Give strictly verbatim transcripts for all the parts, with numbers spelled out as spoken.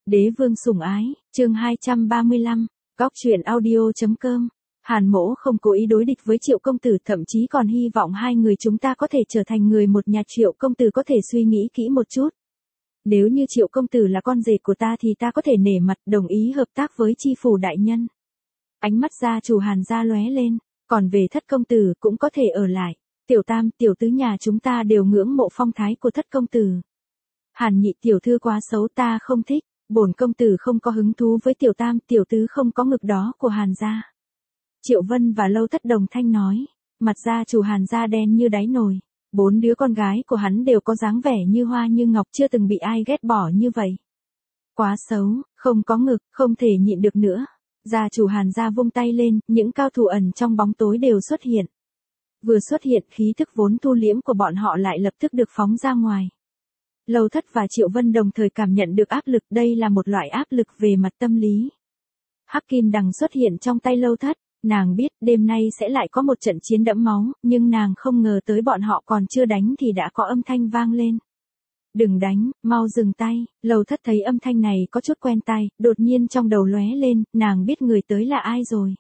Đế vương sủng ái, chương hai trăm ba mươi lăm, góc truyện audio.com. Hàn Mỗ không cố ý đối địch với Triệu công tử, thậm chí còn hy vọng hai người chúng ta có thể trở thành người một nhà. Triệu công tử có thể suy nghĩ kỹ một chút. Nếu như Triệu công tử là con rể của ta thì ta có thể nể mặt đồng ý hợp tác với chi phủ đại nhân. Ánh mắt gia chủ Hàn gia lóe lên, còn về Thất công tử cũng có thể ở lại. Tiểu tam, tiểu tứ nhà chúng ta đều ngưỡng mộ phong thái của Thất công tử. Hàn nhị tiểu thư quá xấu ta không thích, bổn công tử không có hứng thú với tiểu tam, tiểu tứ không có ngực đó của Hàn gia. Triệu Vân và Lâu Thất đồng thanh nói, mặt gia chủ Hàn gia đen như đáy nồi. Bốn đứa con gái của hắn đều có dáng vẻ như hoa như ngọc, chưa từng bị ai ghét bỏ như vậy. Quá xấu, không có ngực, không thể nhịn được nữa. Gia chủ Hàn gia vung tay lên, những cao thủ ẩn trong bóng tối đều xuất hiện. Vừa xuất hiện, khí thức vốn thu liễm của bọn họ lại lập tức được phóng ra ngoài. Lâu Thất và Triệu Vân đồng thời cảm nhận được áp lực, đây là một loại áp lực về mặt tâm lý. Hắc kim đằng xuất hiện trong tay Lâu Thất, nàng biết đêm nay sẽ lại có một trận chiến đẫm máu, nhưng nàng không ngờ tới bọn họ còn chưa đánh thì đã có âm thanh vang lên. Đừng đánh, mau dừng tay. Lâu Thất thấy âm thanh này có chút quen tai, đột nhiên trong đầu lóe lên, nàng biết người tới là ai rồi.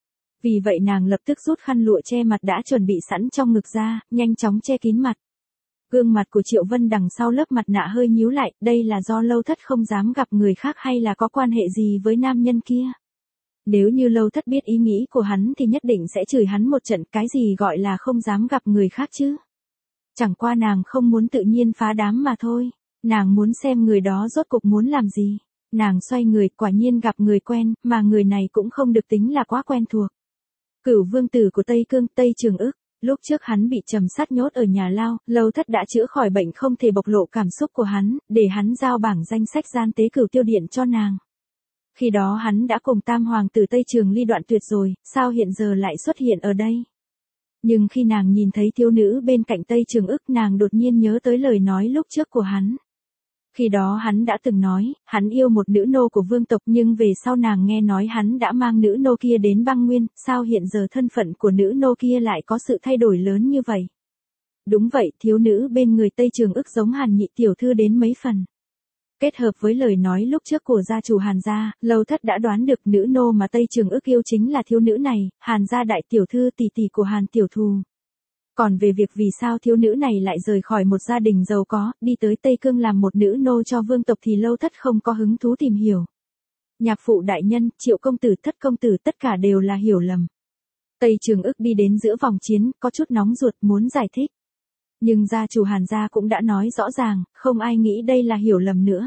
Vì vậy nàng lập tức rút khăn lụa che mặt đã chuẩn bị sẵn trong ngực ra, nhanh chóng che kín mặt. Gương mặt của Triệu Vân đằng sau lớp mặt nạ hơi nhíu lại, đây là do Lâu Thất không dám gặp người khác hay là có quan hệ gì với nam nhân kia. Nếu như Lâu Thất biết ý nghĩ của hắn thì nhất định sẽ chửi hắn một trận, cái gì gọi là không dám gặp người khác chứ. Chẳng qua nàng không muốn tự nhiên phá đám mà thôi, nàng muốn xem người đó rốt cuộc muốn làm gì. Nàng xoay người, quả nhiên gặp người quen, mà người này cũng không được tính là quá quen thuộc. Cửu vương tử của Tây Cương, Tây Trường Ức. Lúc trước hắn bị trầm sát nhốt ở nhà lao, Lâu Thất đã chữa khỏi bệnh không thể bộc lộ cảm xúc của hắn, để hắn giao bảng danh sách gian tế Cửu Tiêu Điện cho nàng. Khi đó hắn đã cùng tam hoàng tử Tây Trường Ly đoạn tuyệt rồi, sao hiện giờ lại xuất hiện ở đây? Nhưng khi nàng nhìn thấy thiếu nữ bên cạnh Tây Trường Ức, nàng đột nhiên nhớ tới lời nói lúc trước của hắn. Khi đó hắn đã từng nói, hắn yêu một nữ nô của vương tộc, nhưng về sau nàng nghe nói hắn đã mang nữ nô kia đến băng nguyên, sao hiện giờ thân phận của nữ nô kia lại có sự thay đổi lớn như vậy? Đúng vậy, thiếu nữ bên người Tây Trường Ức giống Hàn nhị tiểu thư đến mấy phần. Kết hợp với lời nói lúc trước của gia chủ Hàn gia, Lâu Thất đã đoán được nữ nô mà Tây Trường Ức yêu chính là thiếu nữ này, Hàn gia đại tiểu thư tỷ tỷ của Hàn tiểu thù. Còn về việc vì sao thiếu nữ này lại rời khỏi một gia đình giàu có, đi tới Tây Cương làm một nữ nô cho vương tộc thì Lâu Thất không có hứng thú tìm hiểu. Nhạc phụ đại nhân, Triệu công tử, Thất công tử tất cả đều là hiểu lầm. Tây Trường Ức đi đến giữa vòng chiến, có chút nóng ruột muốn giải thích. Nhưng gia chủ Hàn gia cũng đã nói rõ ràng, không ai nghĩ đây là hiểu lầm nữa.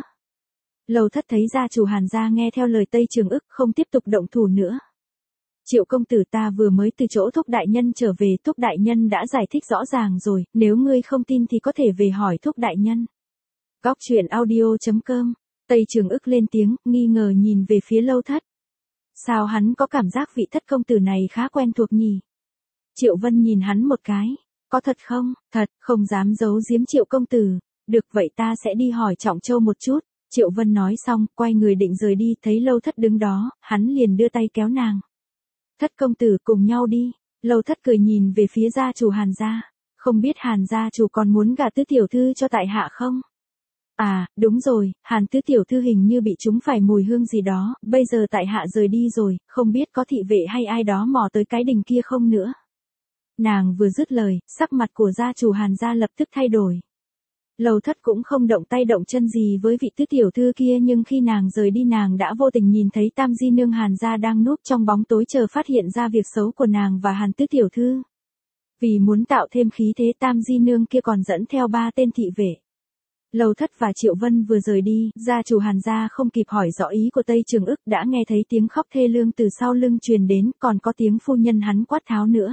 Lâu Thất thấy gia chủ Hàn gia nghe theo lời Tây Trường Ức, không tiếp tục động thủ nữa. Triệu công tử, ta vừa mới từ chỗ Thúc đại nhân trở về, Thúc đại nhân đã giải thích rõ ràng rồi, nếu ngươi không tin thì có thể về hỏi Thúc đại nhân. Góc truyện audio.com. Tây Trường Ức lên tiếng, nghi ngờ nhìn về phía Lâu Thất. Sao hắn có cảm giác vị Thất công tử này khá quen thuộc nhỉ? Triệu Vân nhìn hắn một cái. Có thật không? Thật, không dám giấu giếm Triệu công tử. Được vậy ta sẽ đi hỏi Trọng Châu một chút. Triệu Vân nói xong, quay người định rời đi, thấy Lâu Thất đứng đó, hắn liền đưa tay kéo nàng. Thất công tử cùng nhau đi. Lâu Thất cười nhìn về phía gia chủ Hàn gia. Không biết Hàn gia chủ còn muốn gả tứ tiểu thư cho tại hạ không? À, đúng rồi, Hàn tứ tiểu thư hình như bị trúng phải mùi hương gì đó, bây giờ tại hạ rời đi rồi, không biết có thị vệ hay ai đó mò tới cái đình kia không nữa. Nàng vừa dứt lời, sắc mặt của gia chủ Hàn gia lập tức thay đổi. Lâu Thất cũng không động tay động chân gì với vị tứ tiểu thư kia, nhưng khi nàng rời đi nàng đã vô tình nhìn thấy Tam Di Nương Hàn gia đang núp trong bóng tối chờ phát hiện ra việc xấu của nàng và Hàn tứ tiểu thư. Vì muốn tạo thêm khí thế, Tam Di Nương kia còn dẫn theo ba tên thị vệ. Lâu Thất và Triệu Vân vừa rời đi, gia chủ Hàn gia không kịp hỏi rõ ý của Tây Trường Ức đã nghe thấy tiếng khóc thê lương từ sau lưng truyền đến, còn có tiếng phu nhân hắn quát tháo nữa.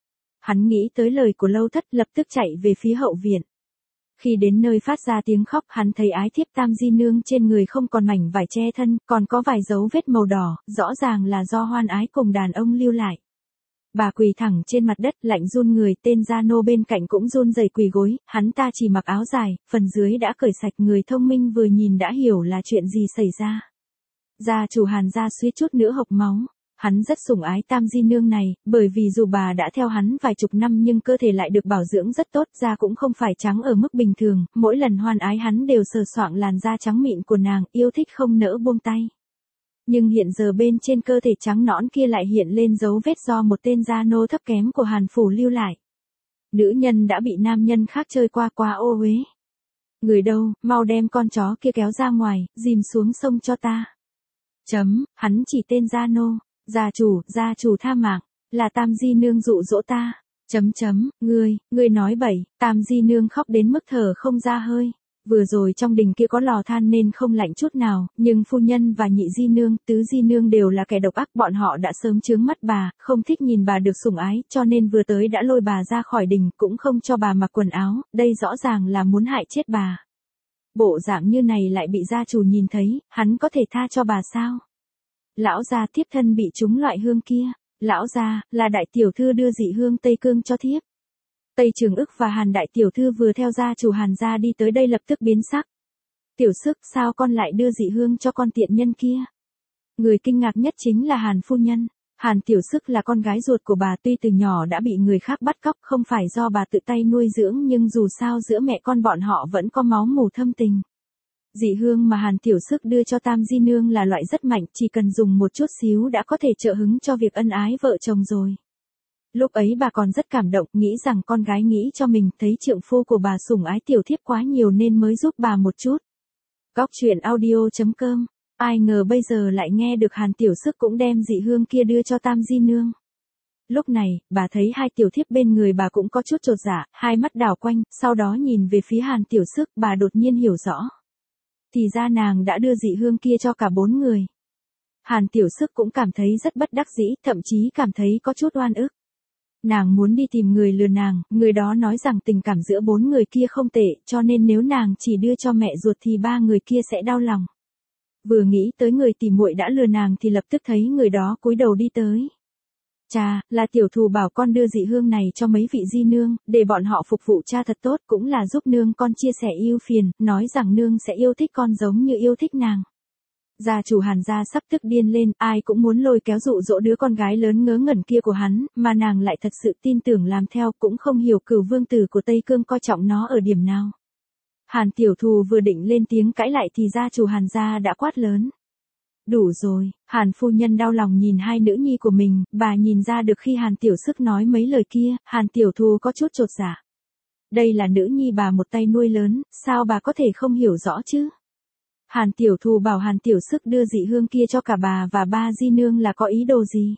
Hắn nghĩ tới lời của Lâu Thất, lập tức chạy về phía hậu viện. Khi đến nơi phát ra tiếng khóc, hắn thấy ái thiếp Tam Di Nương trên người không còn mảnh vải che thân, còn có vài dấu vết màu đỏ, rõ ràng là do hoan ái cùng đàn ông lưu lại. Bà quỳ thẳng trên mặt đất, lạnh run người, tên gia nô bên cạnh cũng run rẩy quỳ gối, hắn ta chỉ mặc áo dài, phần dưới đã cởi sạch, người thông minh vừa nhìn đã hiểu là chuyện gì xảy ra. Gia chủ Hàn gia suýt chút nữa hộc máu. Hắn rất sủng ái Tam Di Nương này, bởi vì dù bà đã theo hắn vài chục năm nhưng cơ thể lại được bảo dưỡng rất tốt, da cũng không phải trắng ở mức bình thường, mỗi lần hoan ái hắn đều sờ soạng làn da trắng mịn của nàng, yêu thích không nỡ buông tay. Nhưng hiện giờ bên trên cơ thể trắng nõn kia lại hiện lên dấu vết do một tên gia nô thấp kém của Hàn Phủ lưu lại. Nữ nhân đã bị nam nhân khác chơi qua qua ô uế. Người đâu, mau đem con chó kia kéo ra ngoài, dìm xuống sông cho ta. Chấm, hắn chỉ tên gia nô. Gia chủ, gia chủ tha mạng, là Tam Di Nương dụ dỗ ta. Chấm chấm, ngươi, ngươi nói bậy. Tam Di Nương khóc đến mức thở không ra hơi. Vừa rồi trong đình kia có lò than nên không lạnh chút nào, nhưng phu nhân và nhị Di Nương, tứ Di Nương đều là kẻ độc ác, bọn họ đã sớm chướng mắt bà, không thích nhìn bà được sủng ái, cho nên vừa tới đã lôi bà ra khỏi đình, cũng không cho bà mặc quần áo, đây rõ ràng là muốn hại chết bà. Bộ dạng như này lại bị gia chủ nhìn thấy, hắn có thể tha cho bà sao? Lão gia thiếp thân bị trúng loại hương kia. Lão gia, là đại tiểu thư đưa dị hương Tây Cương cho thiếp. Tây Trường Ức và Hàn đại tiểu thư vừa theo gia chủ Hàn gia đi tới đây lập tức biến sắc. Tiểu Sức, sao con lại đưa dị hương cho con tiện nhân kia? Người kinh ngạc nhất chính là Hàn phu nhân. Hàn Tiểu Sức là con gái ruột của bà, tuy từ nhỏ đã bị người khác bắt cóc, không phải do bà tự tay nuôi dưỡng, nhưng dù sao giữa mẹ con bọn họ vẫn có máu mủ thâm tình. Dị hương mà Hàn Tiểu Sức đưa cho Tam Di Nương là loại rất mạnh, chỉ cần dùng một chút xíu đã có thể trợ hứng cho việc ân ái vợ chồng rồi. Lúc ấy bà còn rất cảm động, nghĩ rằng con gái nghĩ cho mình, thấy trượng phu của bà sủng ái tiểu thiếp quá nhiều nên mới giúp bà một chút. Góc truyện audio chấm com. Ai ngờ bây giờ lại nghe được Hàn Tiểu Sức cũng đem dị hương kia đưa cho Tam Di Nương. Lúc này, bà thấy hai tiểu thiếp bên người bà cũng có chút chột dạ, hai mắt đảo quanh, sau đó nhìn về phía Hàn Tiểu Sức, bà đột nhiên hiểu rõ. Thì ra nàng đã đưa dị hương kia cho cả bốn người. Hàn Tiểu Sức cũng cảm thấy rất bất đắc dĩ, thậm chí cảm thấy có chút oan ức. Nàng muốn đi tìm người lừa nàng, người đó nói rằng tình cảm giữa bốn người kia không tệ, cho nên nếu nàng chỉ đưa cho mẹ ruột thì ba người kia sẽ đau lòng. Vừa nghĩ tới người tỉ muội đã lừa nàng thì lập tức thấy người đó cúi đầu đi tới. Cha, là tiểu thù bảo con đưa dị hương này cho mấy vị Di Nương, để bọn họ phục vụ cha thật tốt, cũng là giúp nương con chia sẻ ưu phiền, nói rằng nương sẽ yêu thích con giống như yêu thích nàng. Gia chủ Hàn gia sắp tức điên lên, ai cũng muốn lôi kéo dụ dỗ đứa con gái lớn ngớ ngẩn kia của hắn, mà nàng lại thật sự tin tưởng làm theo, cũng không hiểu Cửu vương tử của Tây Cương coi trọng nó ở điểm nào. Hàn tiểu thù vừa định lên tiếng cãi lại thì gia chủ Hàn gia đã quát lớn. Đủ rồi, Hàn phu nhân đau lòng nhìn hai nữ nhi của mình, bà nhìn ra được khi Hàn Tiểu Sức nói mấy lời kia, Hàn Tiểu Thù có chút chột dạ. Đây là nữ nhi bà một tay nuôi lớn, sao bà có thể không hiểu rõ chứ? Hàn Tiểu Thù bảo Hàn Tiểu Sức đưa dị hương kia cho cả bà và ba Di Nương là có ý đồ gì?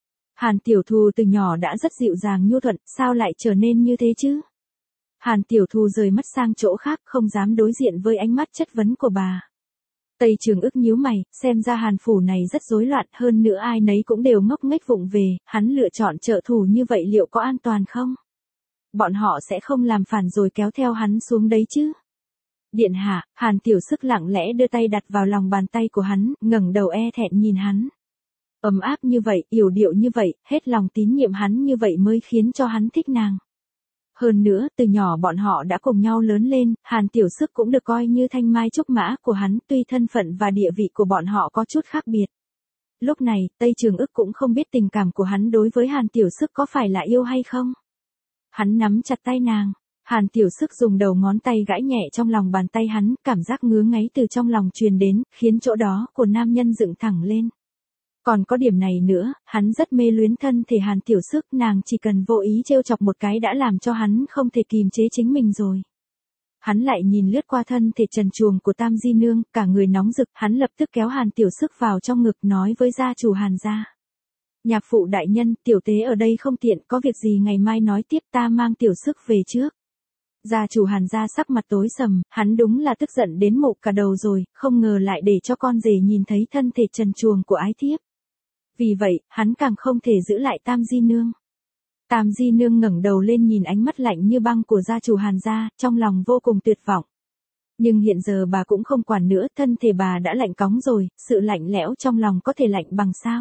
Hàn Tiểu Thù từ nhỏ đã rất dịu dàng nhu thuận, sao lại trở nên như thế chứ? Hàn Tiểu Thù rời mắt sang chỗ khác, không dám đối diện với ánh mắt chất vấn của bà. Tây Trường Ức nhíu mày, xem ra Hàn phủ này rất rối loạn, hơn nữa ai nấy cũng đều ngốc nghếch vụng về, hắn lựa chọn trợ thủ như vậy liệu có an toàn không? Bọn họ sẽ không làm phản rồi kéo theo hắn xuống đấy chứ? Điện hạ, Hàn Tiểu Sức lặng lẽ đưa tay đặt vào lòng bàn tay của hắn, ngẩng đầu e thẹn nhìn hắn. Ấm áp như vậy, yểu điệu như vậy, hết lòng tín nhiệm hắn như vậy mới khiến cho hắn thích nàng. Hơn nữa, từ nhỏ bọn họ đã cùng nhau lớn lên, Hàn Tiểu Sức cũng được coi như thanh mai trúc mã của hắn, tuy thân phận và địa vị của bọn họ có chút khác biệt. Lúc này, Tây Trường Ức cũng không biết tình cảm của hắn đối với Hàn Tiểu Sức có phải là yêu hay không. Hắn nắm chặt tay nàng, Hàn Tiểu Sức dùng đầu ngón tay gãi nhẹ trong lòng bàn tay hắn, cảm giác ngứa ngáy từ trong lòng truyền đến, khiến chỗ đó của nam nhân dựng thẳng lên. Còn có điểm này nữa, hắn rất mê luyến thân thể Hàn Tiểu Sức, nàng chỉ cần vô ý trêu chọc một cái đã làm cho hắn không thể kìm chế chính mình rồi. Hắn lại nhìn lướt qua thân thể trần truồng của Tam Di Nương, cả người nóng rực, hắn lập tức kéo Hàn Tiểu Sức vào trong ngực nói với gia chủ Hàn gia. Nhạc phụ đại nhân, tiểu tế ở đây không tiện, có việc gì ngày mai nói tiếp, ta mang Tiểu Sức về trước. Gia chủ Hàn gia sắc mặt tối sầm, hắn đúng là tức giận đến mộ cả đầu rồi, không ngờ lại để cho con rể nhìn thấy thân thể trần truồng của ái thiếp. Vì vậy, hắn càng không thể giữ lại Tam Di Nương. Tam Di Nương ngẩng đầu lên nhìn ánh mắt lạnh như băng của gia chủ Hàn gia, trong lòng vô cùng tuyệt vọng. Nhưng hiện giờ bà cũng không quản nữa, thân thể bà đã lạnh cóng rồi, sự lạnh lẽo trong lòng có thể lạnh bằng sao.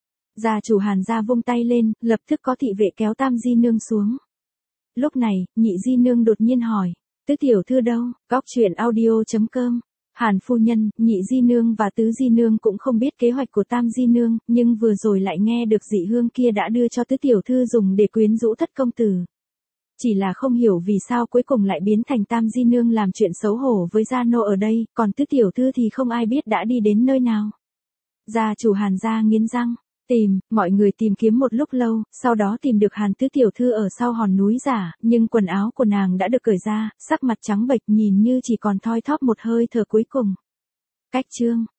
Gia chủ Hàn gia vung tay lên, lập tức có thị vệ kéo Tam Di Nương xuống. Lúc này, nhị Di Nương đột nhiên hỏi, tứ tiểu thư đâu? Góc truyện audio chấm com Hàn phu nhân, nhị di nương và tứ di nương cũng không biết kế hoạch của tam di nương, nhưng vừa rồi lại nghe được dị hương kia đã đưa cho tứ tiểu thư dùng để quyến rũ thất công tử. Chỉ là không hiểu vì sao cuối cùng lại biến thành tam di nương làm chuyện xấu hổ với gia nô ở đây, còn tứ tiểu thư thì không ai biết đã đi đến nơi nào. Gia chủ Hàn gia nghiến răng, tìm, mọi người tìm kiếm một lúc lâu, sau đó tìm được Hàn tứ tiểu thư ở sau hòn núi giả, nhưng quần áo của nàng đã được cởi ra, sắc mặt trắng bệch nhìn như chỉ còn thoi thóp một hơi thở cuối cùng. Cách chương